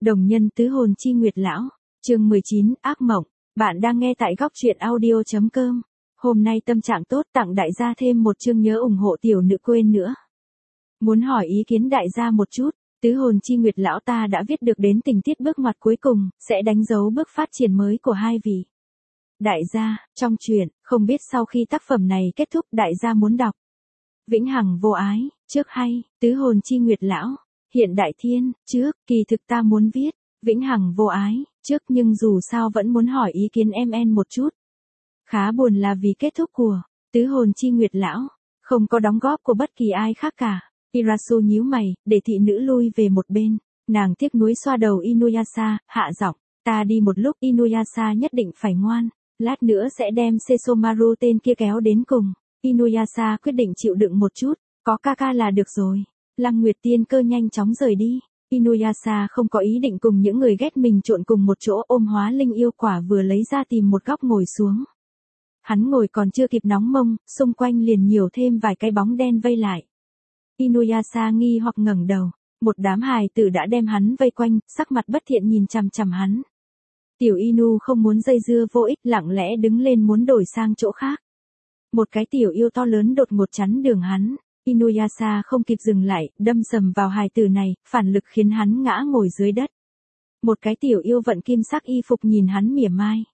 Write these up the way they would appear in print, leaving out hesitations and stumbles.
Đồng nhân tứ hồn chi nguyệt lão, chương 19, ác mộng. Bạn đang nghe tại góc truyện audio.com. Hôm nay tâm trạng tốt, tặng đại gia thêm một chương nhớ ủng hộ tiểu nữ quên nữa. Muốn hỏi ý kiến đại gia một chút, tứ hồn chi nguyệt lão ta đã viết được đến tình tiết bước ngoặt cuối cùng, sẽ đánh dấu bước phát triển mới của hai vị. Đại gia, trong truyện, không biết sau khi tác phẩm này kết thúc đại gia muốn đọc. Vĩnh hằng vô ái, trước hay, tứ hồn chi nguyệt lão. Hiện đại thiên, trước, kỳ thực ta muốn viết, vĩnh hằng vô ái, trước nhưng dù sao vẫn muốn hỏi ý kiến MN một chút. Khá buồn là vì kết thúc của tứ hồn chi nguyệt lão, không có đóng góp của bất kỳ ai khác cả. Irasu nhíu mày, để thị nữ lui về một bên, nàng tiếc nuối xoa đầu Inuyasha, hạ giọng, ta đi một lúc Inuyasha nhất định phải ngoan, lát nữa sẽ đem Sesomaru tên kia kéo đến cùng. Inuyasha quyết định chịu đựng một chút, có ca là được rồi. Lăng Nguyệt Tiên Cơ nhanh chóng rời đi. Inuyasha không có ý định cùng những người ghét mình trộn cùng một chỗ, ôm hóa linh yêu quả vừa lấy ra tìm một góc ngồi xuống. Hắn ngồi còn chưa kịp nóng mông, xung quanh liền nhiều thêm vài cái bóng đen vây lại. Inuyasha nghi hoặc ngẩng đầu, một đám hài tử đã đem hắn vây quanh, sắc mặt bất thiện nhìn chằm chằm hắn. Tiểu Inu không muốn dây dưa vô ích, lặng lẽ đứng lên muốn đổi sang chỗ khác. Một cái tiểu yêu to lớn đột ngột chắn đường hắn. Inuyasha không kịp dừng lại, đâm sầm vào hài tử này, phản lực khiến hắn ngã ngồi dưới đất. Một cái tiểu yêu vận kim sắc y phục nhìn hắn mỉa mai.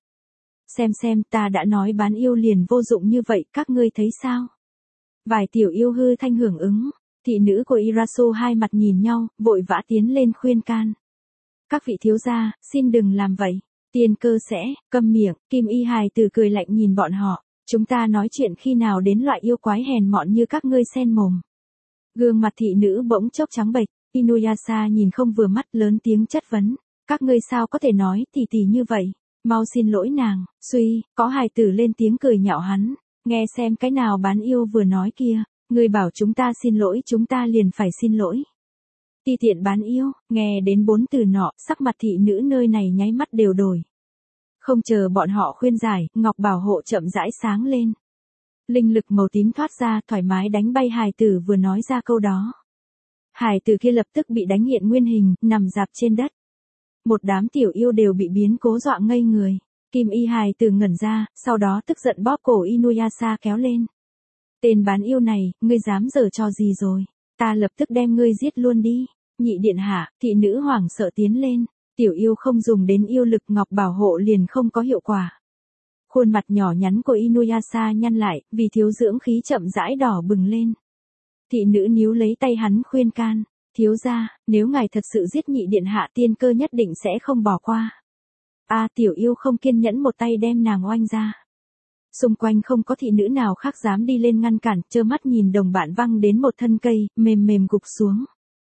Xem, ta đã nói bán yêu liền vô dụng như vậy, các ngươi thấy sao? Vài tiểu yêu hư thanh hưởng ứng, thị nữ của Irasu hai mặt nhìn nhau, vội vã tiến lên khuyên can. Các vị thiếu gia, xin đừng làm vậy. Tiên Cơ sẽ, câm miệng, Kim Y hài tử cười lạnh nhìn bọn họ. Chúng ta nói chuyện khi nào đến loại yêu quái hèn mọn như các ngươi sen mồm. Gương mặt thị nữ bỗng chốc trắng bệch, Inuyasha nhìn không vừa mắt lớn tiếng chất vấn. Các ngươi sao có thể nói tỉ như vậy, mau xin lỗi nàng, suy, có hài tử lên tiếng cười nhạo hắn. Nghe xem cái nào bán yêu vừa nói kia, ngươi bảo chúng ta xin lỗi chúng ta liền phải xin lỗi. Ti tiện bán yêu, nghe đến bốn từ nọ, sắc mặt thị nữ nơi này nháy mắt đều đổi. Không chờ bọn họ khuyên giải, ngọc bảo hộ chậm rãi sáng lên. Linh lực màu tím thoát ra, thoải mái đánh bay hài tử vừa nói ra câu đó. Hài tử kia lập tức bị đánh hiện nguyên hình, nằm rạp trên đất. Một đám tiểu yêu đều bị biến cố dọa ngây người. Kim Y hài tử ngẩn ra, sau đó tức giận bóp cổ Inuyasha kéo lên. Tên bán yêu này, ngươi dám giở trò gì rồi? Ta lập tức đem ngươi giết luôn đi. Nhị điện hạ, thị nữ hoảng sợ tiến lên. Tiểu yêu không dùng đến yêu lực ngọc bảo hộ liền không có hiệu quả. Khuôn mặt nhỏ nhắn của Inuyasha nhăn lại, vì thiếu dưỡng khí chậm rãi đỏ bừng lên. Thị nữ níu lấy tay hắn khuyên can, thiếu gia, nếu ngài thật sự giết nhị điện hạ Tiên Cơ nhất định sẽ không bỏ qua. Tiểu yêu không kiên nhẫn một tay đem nàng oanh ra. Xung quanh không có thị nữ nào khác dám đi lên ngăn cản, trơ mắt nhìn đồng bạn văng đến một thân cây, mềm gục xuống.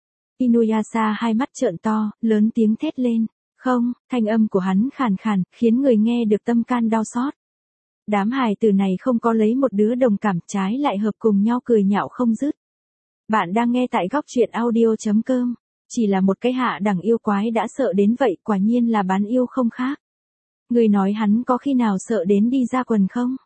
Inuyasha hai mắt trợn to, lớn tiếng thét lên. Không, thanh âm của hắn khàn khàn, khiến người nghe được tâm can đau xót. Đám hài tử này không có lấy một đứa đồng cảm, trái lại hợp cùng nhau cười nhạo không dứt. Bạn đang nghe tại góc truyện audio.com. Chỉ là một cái hạ đẳng yêu quái đã sợ đến vậy, quả nhiên là bán yêu không khác. Người nói hắn có khi nào sợ đến đi ra quần không?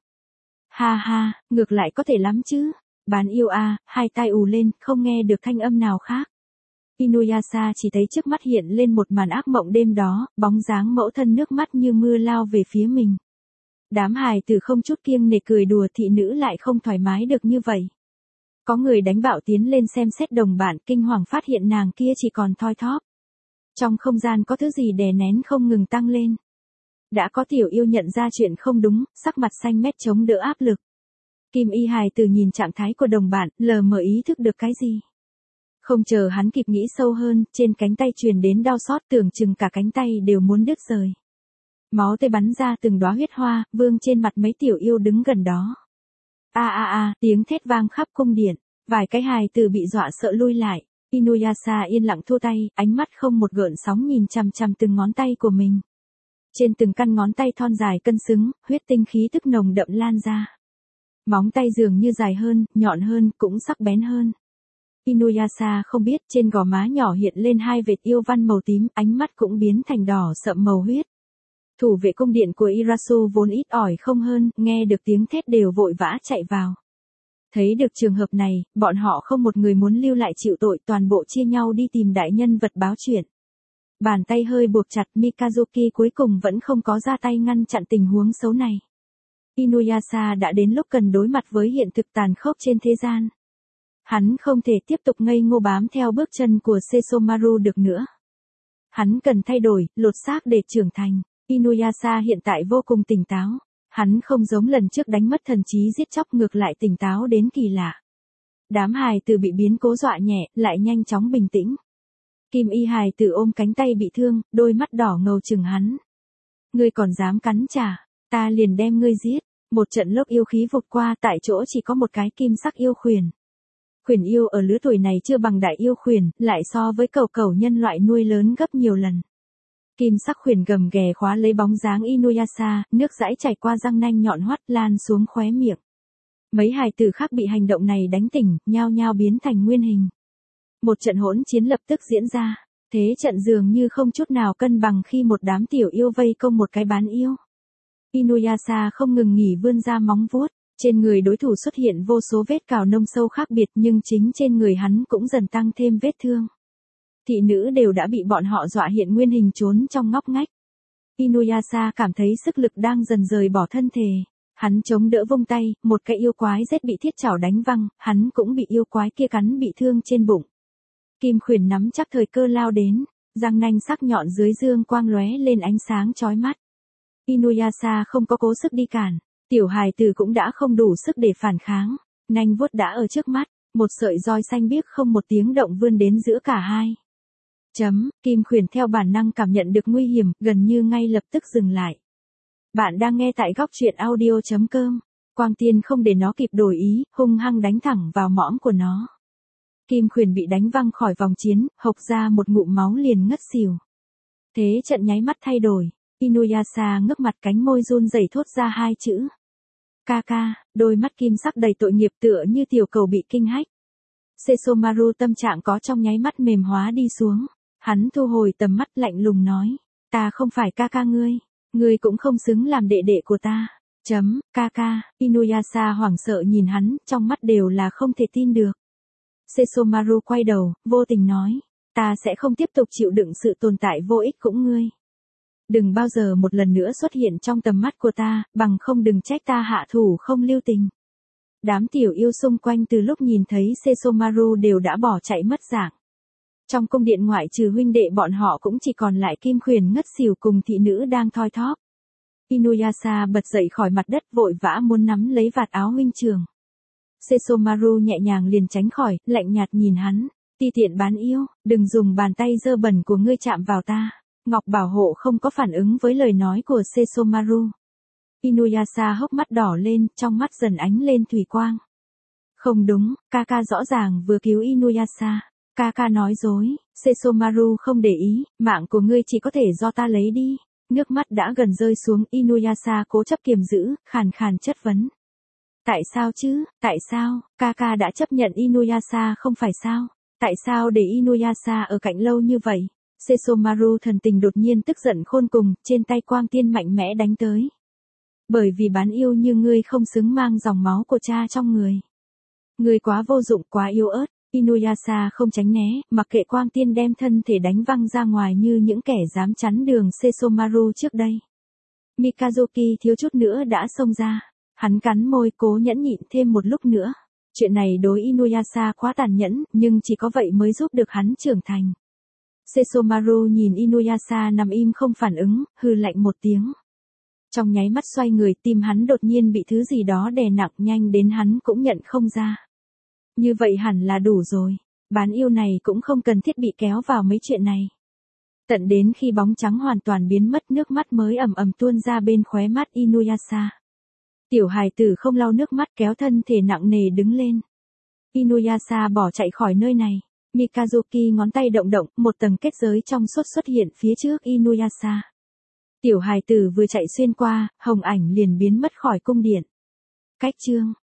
Ha, ngược lại có thể lắm chứ. Bán yêu hai tai ù lên, không nghe được thanh âm nào khác. Inuyasha chỉ thấy trước mắt hiện lên một màn ác mộng đêm đó, bóng dáng mẫu thân nước mắt như mưa lao về phía mình. Đám hài tử không chút kiêng nể cười đùa, thị nữ lại không thoải mái được như vậy. Có người đánh bạo tiến lên xem xét đồng bạn, kinh hoàng phát hiện nàng kia chỉ còn thoi thóp. Trong không gian có thứ gì đè nén không ngừng tăng lên. Đã có tiểu yêu nhận ra chuyện không đúng, sắc mặt xanh mét chống đỡ áp lực. Kim Y hài tử nhìn trạng thái của đồng bạn, lờ mờ ý thức được cái gì. Không chờ hắn kịp nghĩ sâu hơn, trên cánh tay truyền đến đau xót, tưởng chừng cả cánh tay đều muốn đứt rời. Máu tươi bắn ra từng đóa huyết hoa, vương trên mặt mấy tiểu yêu đứng gần đó. Tiếng thét vang khắp cung điện, vài cái hài tử bị dọa sợ lui lại. Inuyasha yên lặng thua tay, ánh mắt không một gợn sóng nhìn chằm chằm từng ngón tay của mình. Trên từng căn ngón tay thon dài cân xứng, huyết tinh khí tức nồng đậm lan ra. Móng tay dường như dài hơn, nhọn hơn, cũng sắc bén hơn. Inuyasha không biết trên gò má nhỏ hiện lên hai vệt yêu văn màu tím, ánh mắt cũng biến thành đỏ sậm màu huyết. Thủ vệ cung điện của Irasu vốn ít ỏi không hơn, nghe được tiếng thét đều vội vã chạy vào. Thấy được trường hợp này, bọn họ không một người muốn lưu lại chịu tội, toàn bộ chia nhau đi tìm đại nhân vật báo chuyện. Bàn tay hơi buộc chặt, Mikazuki cuối cùng vẫn không có ra tay ngăn chặn tình huống xấu này. Inuyasha đã đến lúc cần đối mặt với hiện thực tàn khốc trên thế gian. Hắn không thể tiếp tục ngây ngô bám theo bước chân của Sesomaru được nữa. Hắn cần thay đổi, lột xác để trưởng thành. Inuyasha hiện tại vô cùng tỉnh táo. Hắn không giống lần trước đánh mất thần trí giết chóc, ngược lại tỉnh táo đến kỳ lạ. Đám hài tử bị biến cố dọa nhẹ, lại nhanh chóng bình tĩnh. Kim y hài tử ôm cánh tay bị thương, đôi mắt đỏ ngầu chừng hắn. Ngươi còn dám cắn trả, ta liền đem ngươi giết. Một trận lốc yêu khí vụt qua, tại chỗ chỉ có một cái kim sắc yêu khuyển. Khuyển yêu ở lứa tuổi này chưa bằng đại yêu khuyển, lại so với cẩu cẩu nhân loại nuôi lớn gấp nhiều lần. Kim sắc khuyển gầm ghè khóa lấy bóng dáng Inuyasha, nước dãi chảy qua răng nanh nhọn hoắt lan xuống khóe miệng. Mấy hài tử khác bị hành động này đánh tỉnh, nhao nhao biến thành nguyên hình. Một trận hỗn chiến lập tức diễn ra, thế trận dường như không chút nào cân bằng khi một đám tiểu yêu vây công một cái bán yêu. Inuyasha không ngừng nghỉ vươn ra móng vuốt, trên người đối thủ xuất hiện vô số vết cào nông sâu khác biệt, nhưng chính trên người hắn cũng dần tăng thêm vết thương. Thị nữ đều đã bị bọn họ dọa hiện nguyên hình trốn trong ngóc ngách. Inuyasha cảm thấy sức lực đang dần rời bỏ thân thể. Hắn chống đỡ vung tay, một cái yêu quái rết bị thiết chảo đánh văng, hắn cũng bị yêu quái kia cắn bị thương trên bụng. Kim khuyển nắm chắc thời cơ lao đến, răng nanh sắc nhọn dưới dương quang lóe lên ánh sáng chói mắt. Inuyasha không có cố sức đi cản, tiểu hài tử cũng đã không đủ sức để phản kháng, nanh vuốt đã ở trước mắt, một sợi roi xanh biếc không một tiếng động vươn đến giữa cả hai. Kim khuyển theo bản năng cảm nhận được nguy hiểm, gần như ngay lập tức dừng lại. Bạn đang nghe tại góc truyện audio.com. Quang Tiên không để nó kịp đổi ý, hung hăng đánh thẳng vào mõm của nó. Kim khuyển bị đánh văng khỏi vòng chiến, hộc ra một ngụm máu liền ngất xỉu. Thế trận nháy mắt thay đổi, Inuyasha ngước mặt, cánh môi run rẩy thốt ra hai chữ. Kaka, đôi mắt kim sắc đầy tội nghiệp tựa như tiểu cầu bị kinh hách. Sesomaru tâm trạng có trong nháy mắt mềm hóa đi xuống. Hắn thu hồi tầm mắt lạnh lùng nói. Ta không phải Kaka ngươi. Ngươi cũng không xứng làm đệ đệ của ta. Kaka, Inuyasha hoảng sợ nhìn hắn, trong mắt đều là không thể tin được. Sesomaru quay đầu, vô tình nói. Ta sẽ không tiếp tục chịu đựng sự tồn tại vô ích cũng ngươi. Đừng bao giờ một lần nữa xuất hiện trong tầm mắt của ta, bằng không đừng trách ta hạ thủ không lưu tình. Đám tiểu yêu xung quanh từ lúc nhìn thấy Sesomaru đều đã bỏ chạy mất dạng. Trong cung điện ngoại trừ huynh đệ bọn họ cũng chỉ còn lại Kim khuyển ngất xỉu cùng thị nữ đang thoi thóp. Inuyasha bật dậy khỏi mặt đất vội vã muốn nắm lấy vạt áo huynh trưởng. Sesomaru nhẹ nhàng liền tránh khỏi, lạnh nhạt nhìn hắn. Ti tiện bán yêu, đừng dùng bàn tay dơ bẩn của ngươi chạm vào ta. Ngọc bảo hộ không có phản ứng với lời nói của Sesomaru. Inuyasha hốc mắt đỏ lên, trong mắt dần ánh lên thủy quang. Không đúng, Kaka rõ ràng vừa cứu Inuyasha. Kaka nói dối, Sesomaru không để ý, mạng của ngươi chỉ có thể do ta lấy đi. Nước mắt đã gần rơi xuống, Inuyasha cố chấp kiềm giữ, khàn khàn chất vấn. Tại sao chứ, tại sao, Kaka đã chấp nhận Inuyasha không phải sao? Tại sao để Inuyasha ở cạnh lâu như vậy? Sesomaru thần tình đột nhiên tức giận khôn cùng, trên tay Quang Tiên mạnh mẽ đánh tới. Bởi vì bán yêu như ngươi không xứng mang dòng máu của cha trong người. Ngươi quá vô dụng, quá yếu ớt. Inuyasha không tránh né, mặc kệ Quang Tiên đem thân thể đánh văng ra ngoài như những kẻ dám chắn đường Sesomaru trước đây. Mikazuki thiếu chút nữa đã xông ra. Hắn cắn môi cố nhẫn nhịn thêm một lúc nữa. Chuyện này đối Inuyasha quá tàn nhẫn, nhưng chỉ có vậy mới giúp được hắn trưởng thành. Sesomaru nhìn Inuyasha nằm im không phản ứng, hừ lạnh một tiếng. Trong nháy mắt xoay người, tim hắn đột nhiên bị thứ gì đó đè nặng nhanh đến hắn cũng nhận không ra. Như vậy hẳn là đủ rồi. Bán yêu này cũng không cần thiết bị kéo vào mấy chuyện này. Tận đến khi bóng trắng hoàn toàn biến mất, nước mắt mới ầm ầm tuôn ra bên khóe mắt Inuyasha. Tiểu hài tử không lau nước mắt kéo thân thể nặng nề đứng lên. Inuyasha bỏ chạy khỏi nơi này. Mikazuki ngón tay động động, một tầng kết giới trong suốt xuất hiện phía trước Inuyasha. Tiểu hài tử vừa chạy xuyên qua, hồng ảnh liền biến mất khỏi cung điện. Cách chương